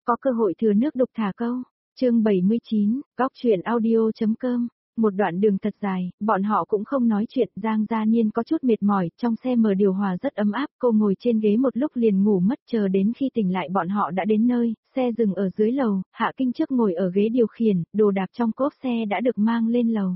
có cơ hội thừa nước đục thả câu. Chương 79, góc truyện audio.com. Một đoạn đường thật dài, bọn họ cũng không nói chuyện, Giang Gia Niên có chút mệt mỏi, trong xe mở điều hòa rất ấm áp, cô ngồi trên ghế một lúc liền ngủ mất, chờ đến khi tỉnh lại bọn họ đã đến nơi, xe dừng ở dưới lầu, Hạ Kinh trước ngồi ở ghế điều khiển, đồ đạc trong cốp xe đã được mang lên lầu.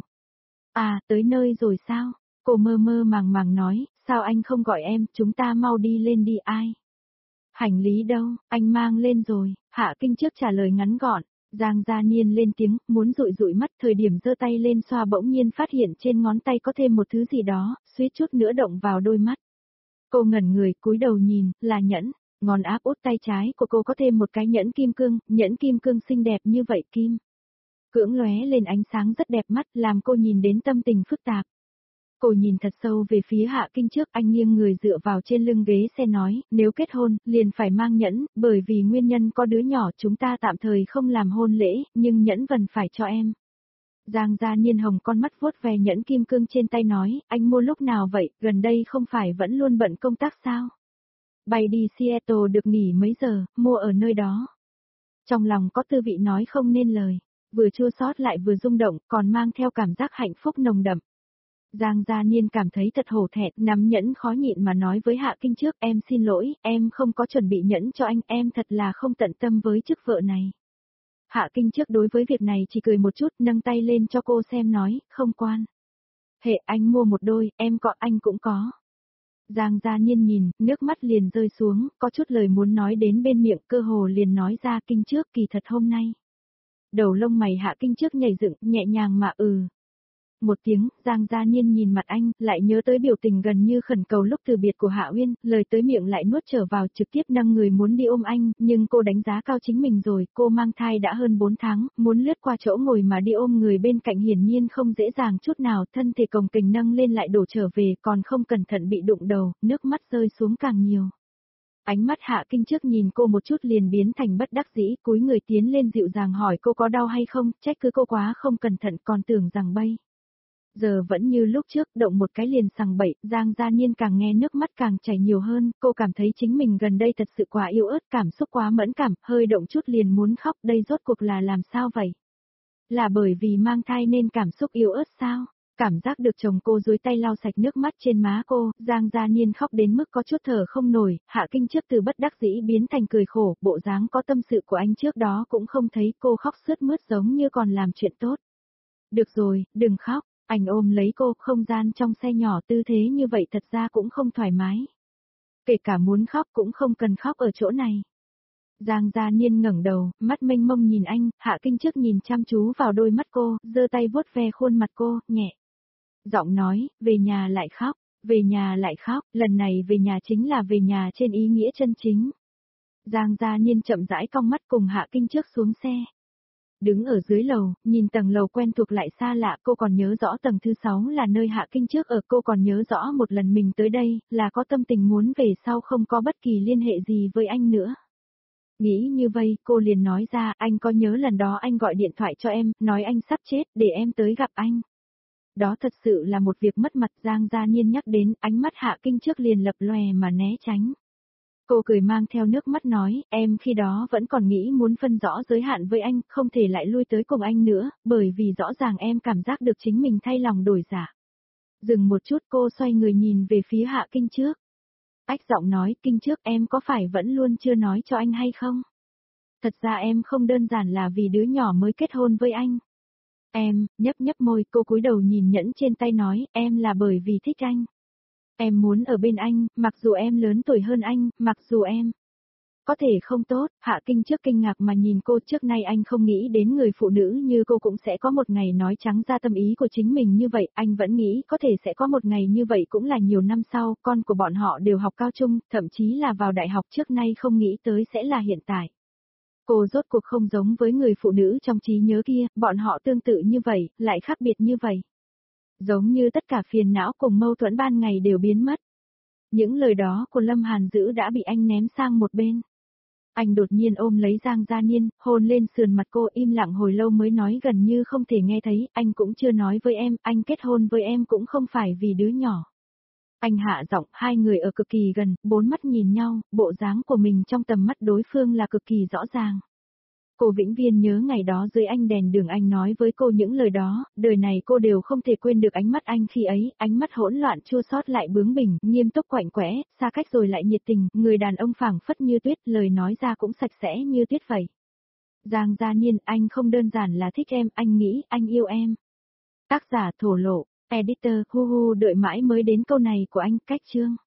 À, tới nơi rồi sao? Cô mơ mơ màng màng nói, sao anh không gọi em, chúng ta mau đi lên đi ai? Hành lý đâu, anh mang lên rồi, Hạ Kinh trước trả lời ngắn gọn. Giang Gia Niên lên tiếng, muốn dụi dụi mắt, thời điểm giơ tay lên xoa bỗng nhiên phát hiện trên ngón tay có thêm một thứ gì đó, suýt chút nữa động vào đôi mắt. Cô ngẩn người, cúi đầu nhìn, là nhẫn, ngón áp út tay trái của cô có thêm một cái nhẫn kim cương xinh đẹp như vậy kim. Cưỡng lóe lên ánh sáng rất đẹp mắt, làm cô nhìn đến tâm tình phức tạp. Cô nhìn thật sâu về phía Hạ Kinh trước, anh nghiêng người dựa vào trên lưng ghế xe nói, nếu kết hôn, liền phải mang nhẫn, bởi vì nguyên nhân có đứa nhỏ chúng ta tạm thời không làm hôn lễ, nhưng nhẫn vẫn phải cho em. Giang Gia Niên hồng con mắt vuốt về nhẫn kim cương trên tay nói, anh mua lúc nào vậy, gần đây không phải vẫn luôn bận công tác sao? Bay đi Seattle được nghỉ mấy giờ, mua ở nơi đó. Trong lòng có tư vị nói không nên lời, vừa chua xót lại vừa rung động, còn mang theo cảm giác hạnh phúc nồng đậm. Giang Gia Niên cảm thấy thật hổ thẹn, nắm nhẫn khó nhịn mà nói với Hạ Kinh trước, em xin lỗi, em không có chuẩn bị nhẫn cho anh, em thật là không tận tâm với chức vợ này. Hạ Kinh trước đối với việc này chỉ cười một chút, nâng tay lên cho cô xem nói, không quan. Hệ anh mua một đôi, em có anh cũng có. Giang Gia Niên nhìn, nước mắt liền rơi xuống, có chút lời muốn nói đến bên miệng, cơ hồ liền nói ra Kinh trước kỳ thật hôm nay. Đầu lông mày Hạ Kinh trước nhảy dựng, nhẹ nhàng mà một tiếng, Giang Gia Niên nhìn mặt anh, lại nhớ tới biểu tình gần như khẩn cầu lúc từ biệt của Hạ Uyên, lời tới miệng lại nuốt trở vào trực tiếp nâng người muốn đi ôm anh, nhưng cô đánh giá cao chính mình rồi, cô mang thai đã hơn 4 tháng, muốn lướt qua chỗ ngồi mà đi ôm người bên cạnh hiển nhiên không dễ dàng chút nào, thân thể cồng kềnh nâng lên lại đổ trở về, còn không cẩn thận bị đụng đầu, nước mắt rơi xuống càng nhiều. Ánh mắt Hạ Kinh trước nhìn cô một chút liền biến thành bất đắc dĩ, cúi người tiến lên dịu dàng hỏi cô có đau hay không, trách cứ cô quá không cẩn thận còn tưởng rằng bay. Giờ vẫn như lúc trước, động một cái liền sằng bậy, Giang Gia Niên càng nghe nước mắt càng chảy nhiều hơn, cô cảm thấy chính mình gần đây thật sự quá yếu ớt, cảm xúc quá mẫn cảm, hơi động chút liền muốn khóc, đây rốt cuộc là làm sao vậy? Là bởi vì mang thai nên cảm xúc yếu ớt sao? Cảm giác được chồng cô duỗi tay lau sạch nước mắt trên má cô, Giang Gia Niên khóc đến mức có chút thở không nổi, Hạ Kinh trước từ bất đắc dĩ biến thành cười khổ, bộ dáng có tâm sự của anh trước đó cũng không thấy, cô khóc sướt mướt giống như còn làm chuyện tốt. Được rồi, đừng khóc. Anh ôm lấy cô, không gian trong xe nhỏ tư thế như vậy thật ra cũng không thoải mái. Kể cả muốn khóc cũng không cần khóc ở chỗ này. Giang Gia Niên ngẩng đầu, mắt mênh mông nhìn anh, Hạ Kinh trước nhìn chăm chú vào đôi mắt cô, giơ tay vuốt ve khuôn mặt cô, nhẹ. Giọng nói, về nhà lại khóc, về nhà lại khóc, lần này về nhà chính là về nhà trên ý nghĩa chân chính. Giang Gia Niên chậm rãi cong mắt cùng Hạ Kinh trước xuống xe. Đứng ở dưới lầu, nhìn tầng lầu quen thuộc lại xa lạ, cô còn nhớ rõ tầng thứ 6 là nơi Hạ Kinh trước ở, cô còn nhớ rõ một lần mình tới đây, là có tâm tình muốn về sau không có bất kỳ liên hệ gì với anh nữa. Nghĩ như vậy, cô liền nói ra, anh có nhớ lần đó anh gọi điện thoại cho em, nói anh sắp chết, để em tới gặp anh. Đó thật sự là một việc mất mặt, Giang Gia Niên nhắc đến, ánh mắt Hạ Kinh trước liền lập lòe mà né tránh. Cô cười mang theo nước mắt nói, em khi đó vẫn còn nghĩ muốn phân rõ giới hạn với anh, không thể lại lui tới cùng anh nữa, bởi vì rõ ràng em cảm giác được chính mình thay lòng đổi dạ. Dừng một chút cô xoay người nhìn về phía Hạ Kinh trước. Ách giọng nói, Kinh trước em có phải vẫn luôn chưa nói cho anh hay không? Thật ra em không đơn giản là vì đứa nhỏ mới kết hôn với anh. Em, nhấp môi, cô cúi đầu nhìn nhẫn trên tay nói, em là bởi vì thích anh. Em muốn ở bên anh, mặc dù em lớn tuổi hơn anh, mặc dù em có thể không tốt, Hạ Kinh trước kinh ngạc mà nhìn cô, trước nay anh không nghĩ đến người phụ nữ như cô cũng sẽ có một ngày nói trắng ra tâm ý của chính mình như vậy, anh vẫn nghĩ có thể sẽ có một ngày như vậy cũng là nhiều năm sau, con của bọn họ đều học cao trung, thậm chí là vào đại học, trước nay không nghĩ tới sẽ là hiện tại. Cô rốt cuộc không giống với người phụ nữ trong trí nhớ kia, bọn họ tương tự như vậy, lại khác biệt như vậy. Giống như tất cả phiền não cùng mâu thuẫn ban ngày đều biến mất. Những lời đó của Lâm Hàn Dữ đã bị anh ném sang một bên. Anh đột nhiên ôm lấy Giang Gia Niên, hôn lên sườn mặt cô, im lặng hồi lâu mới nói gần như không thể nghe thấy, anh cũng chưa nói với em, anh kết hôn với em cũng không phải vì đứa nhỏ. Anh hạ giọng, hai người ở cực kỳ gần, bốn mắt nhìn nhau, bộ dáng của mình trong tầm mắt đối phương là cực kỳ rõ ràng. Cô vĩnh viễn nhớ ngày đó dưới ánh đèn đường anh nói với cô những lời đó, đời này cô đều không thể quên được ánh mắt anh khi ấy, ánh mắt hỗn loạn chua xót lại bướng bỉnh, nghiêm túc quạnh quẽ, xa cách rồi lại nhiệt tình, người đàn ông phảng phất như tuyết, lời nói ra cũng sạch sẽ như tuyết vậy. Giang Gia Niên, anh không đơn giản là thích em, anh nghĩ, anh yêu em. Tác giả thổ lộ, editor, hu hu đợi mãi mới đến câu này của anh, cách chương.